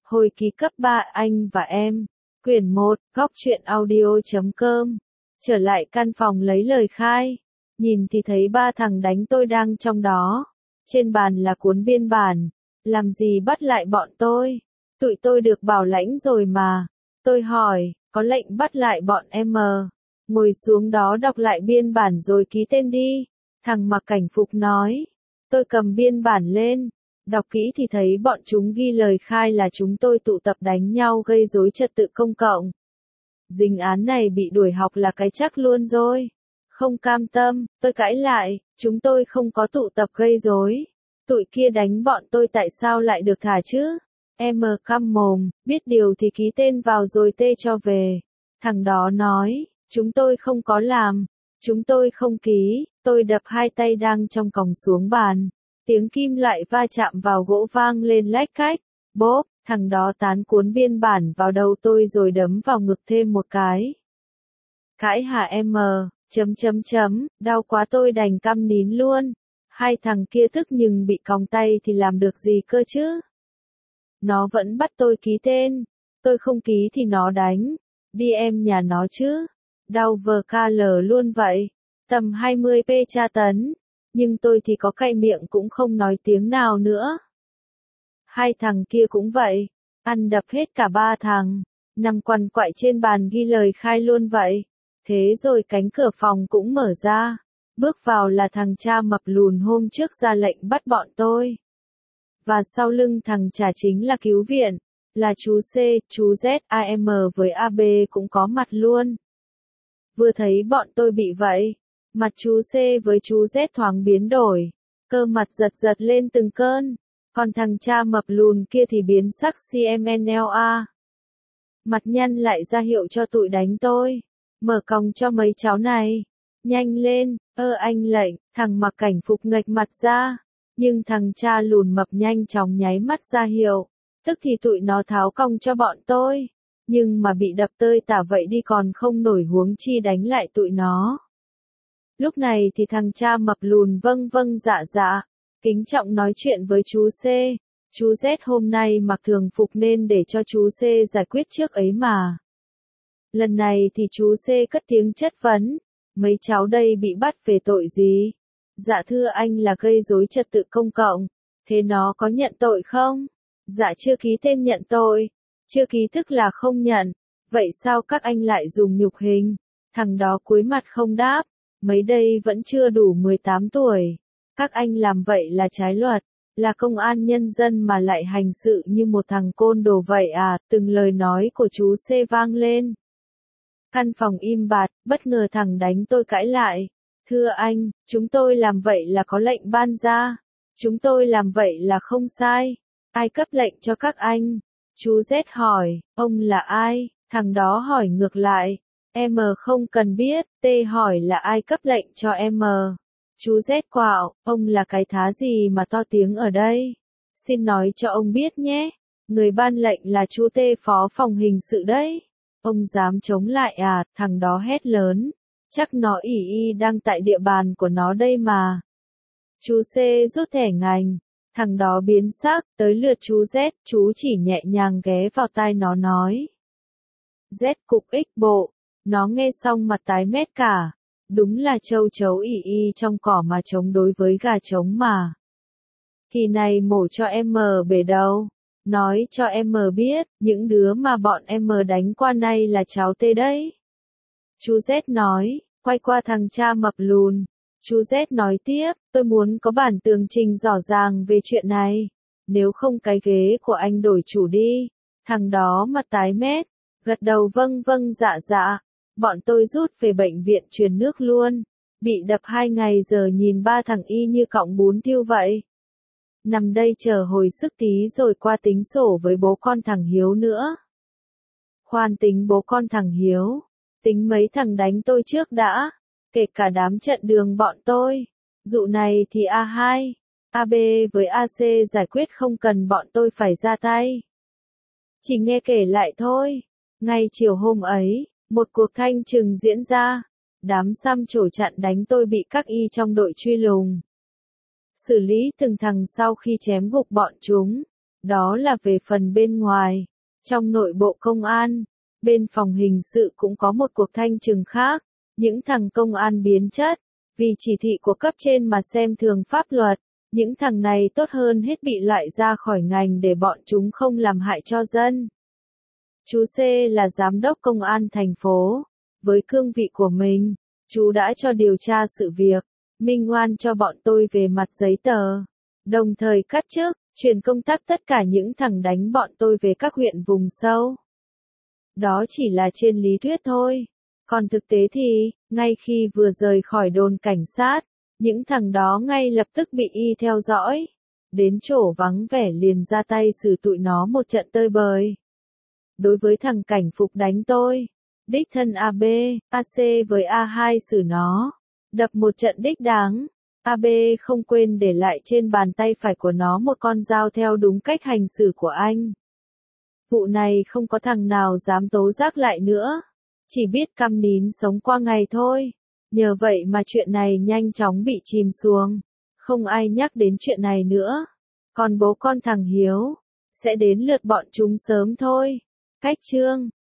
Hồi ký cấp 3 anh và em. Quyển 1, góc truyện audio.com. Trở lại căn phòng lấy lời khai. Nhìn thì thấy ba thằng đánh tôi đang trong đó. Trên bàn là cuốn biên bản. Làm gì bắt lại bọn tôi? Tụi tôi được bảo lãnh rồi mà. Tôi hỏi, có lệnh bắt lại bọn em mờ. Ngồi xuống đó đọc lại biên bản rồi ký tên đi. Thằng mặc cảnh phục nói. Tôi cầm biên bản lên. Đọc kỹ thì thấy bọn chúng ghi lời khai là chúng tôi tụ tập đánh nhau gây rối trật tự công cộng. Dính án này bị đuổi học là cái chắc luôn rồi. Không cam tâm, tôi cãi lại, chúng tôi không có tụ tập gây rối. Tụi kia đánh bọn tôi tại sao lại được thả chứ? Em căm mồm, biết điều thì ký tên vào rồi tê cho về. Thằng đó nói, chúng tôi không có làm, chúng tôi không ký, tôi đập hai tay đang trong còng xuống bàn. Tiếng kim loại va chạm vào gỗ vang lên lách cách, bốp, thằng đó tán cuốn biên bản vào đầu tôi rồi đấm vào ngực thêm một cái. Cãi hả em đau quá tôi đành câm nín luôn. Hai thằng kia tức nhưng bị còng tay thì làm được gì cơ chứ? Nó vẫn bắt tôi ký tên, tôi không ký thì nó đánh, đi em nhà nó chứ. Đau vờ ca lờ luôn vậy, tầm 20p tra tấn, nhưng tôi thì có cậy miệng cũng không nói tiếng nào nữa. Hai thằng kia cũng vậy, ăn đập hết cả ba thằng, nằm quằn quại trên bàn ghi lời khai luôn vậy. Thế rồi cánh cửa phòng cũng mở ra, bước vào là thằng cha mập lùn hôm trước ra lệnh bắt bọn tôi. Và sau lưng thằng cha chính là cứu viện, là chú C, chú Z, AM với AB cũng có mặt luôn. Vừa thấy bọn tôi bị vậy, mặt chú C với chú Z thoáng biến đổi, cơ mặt giật giật lên từng cơn, còn thằng cha mập lùn kia thì biến sắc CMNLA. Mặt nhăn lại ra hiệu cho tụi đánh tôi, mở còng cho mấy cháu này, nhanh lên, anh lệnh, thằng mặc cảnh phục nghệch mặt ra, nhưng thằng cha lùn mập nhanh chóng nháy mắt ra hiệu, tức thì tụi nó tháo còng cho bọn tôi, nhưng mà bị đập tơi tả vậy đi còn không nổi huống chi đánh lại tụi nó. Lúc này thì thằng cha mập lùn vâng dạ, kính trọng nói chuyện với chú C, chú Z hôm nay mặc thường phục nên để cho chú C giải quyết trước ấy mà. Lần này thì chú C cất tiếng chất vấn, mấy cháu đây bị bắt về tội gì? Dạ thưa anh là gây rối trật tự công cộng, thế nó có nhận tội không? Dạ chưa ký tên nhận tội, chưa ký tức là không nhận, vậy sao các anh lại dùng nhục hình? Thằng đó cúi mặt không đáp, mấy đây vẫn chưa đủ 18 tuổi, các anh làm vậy là trái luật, là công an nhân dân mà lại hành sự như một thằng côn đồ vậy à, từng lời nói của chú C vang lên. Căn phòng im bặt, bất ngờ thằng đánh tôi cãi lại. Thưa anh, chúng tôi làm vậy là có lệnh ban ra. Chúng tôi làm vậy là không sai. Ai cấp lệnh cho các anh? Chú Z hỏi, ông là ai? Thằng đó hỏi ngược lại. Em không cần biết, T hỏi là ai cấp lệnh cho em. Chú Z quạo, ông là cái thá gì mà to tiếng ở đây? Xin nói cho ông biết nhé. Người ban lệnh là chú T phó phòng hình sự đấy. Ông dám chống lại à, thằng đó hét lớn. Chắc nó ỉ đang tại địa bàn của nó đây mà. Chú C rút thẻ ngành. Thằng đó biến sắc, tới lượt chú Z, chú chỉ nhẹ nhàng ghé vào tai nó nói. Z cục X bộ. Nó nghe xong mặt tái mét cả. Đúng là châu chấu ỉ trong cỏ mà chống đối với gà trống mà. Kỳ này mổ cho em bể đầu. Nói cho em biết, những đứa mà bọn em đánh qua nay là cháu T đấy. Chú Z nói, quay qua thằng cha mập lùn. Chú Z nói tiếp, tôi muốn có bản tường trình rõ ràng về chuyện này. Nếu không cái ghế của anh đổi chủ đi. Thằng đó mặt tái mét, gật đầu vâng dạ. Bọn tôi rút về bệnh viện truyền nước luôn. Bị đập 2 ngày giờ nhìn ba thằng y như cọng bún tiêu vậy. Nằm đây chờ hồi sức tí rồi qua tính sổ với bố con thằng Hiếu nữa. Khoan tính bố con thằng Hiếu. Tính mấy thằng đánh tôi trước đã. Kể cả đám trận đường bọn tôi. Dụ này thì A2, AB với AC giải quyết không cần bọn tôi phải ra tay. Chỉ nghe kể lại thôi. Ngay chiều hôm ấy, một cuộc thanh trừng diễn ra. Đám xăm trổ chặn đánh tôi bị các y trong đội truy lùng. Xử lý từng thằng sau khi chém gục bọn chúng. Đó là về phần bên ngoài. Trong nội bộ công an, bên phòng hình sự cũng có một cuộc thanh trừng khác. Những thằng công an biến chất, vì chỉ thị của cấp trên mà xem thường pháp luật. Những thằng này tốt hơn hết bị loại ra khỏi ngành để bọn chúng không làm hại cho dân. Chú C là giám đốc công an thành phố. Với cương vị của mình, chú đã cho điều tra sự việc, minh oan cho bọn tôi về mặt giấy tờ. Đồng thời cắt chức, chuyển công tác tất cả những thằng đánh bọn tôi về các huyện vùng sâu. Đó chỉ là trên lý thuyết thôi. Còn thực tế thì, ngay khi vừa rời khỏi đồn cảnh sát, những thằng đó ngay lập tức bị y theo dõi. Đến chỗ vắng vẻ liền ra tay xử tụi nó một trận tơi bời. Đối với thằng cảnh phục đánh tôi, đích thân AB, AC với A2 xử nó, đập một trận đích đáng. AB không quên để lại trên bàn tay phải của nó một con dao theo đúng cách hành xử của anh. Vụ này không có thằng nào dám tố giác lại nữa, chỉ biết câm nín sống qua ngày thôi. Nhờ vậy mà chuyện này nhanh chóng bị chìm xuống, không ai nhắc đến chuyện này nữa. Còn bố con thằng Hiếu, sẽ đến lượt bọn chúng sớm thôi. Cách chương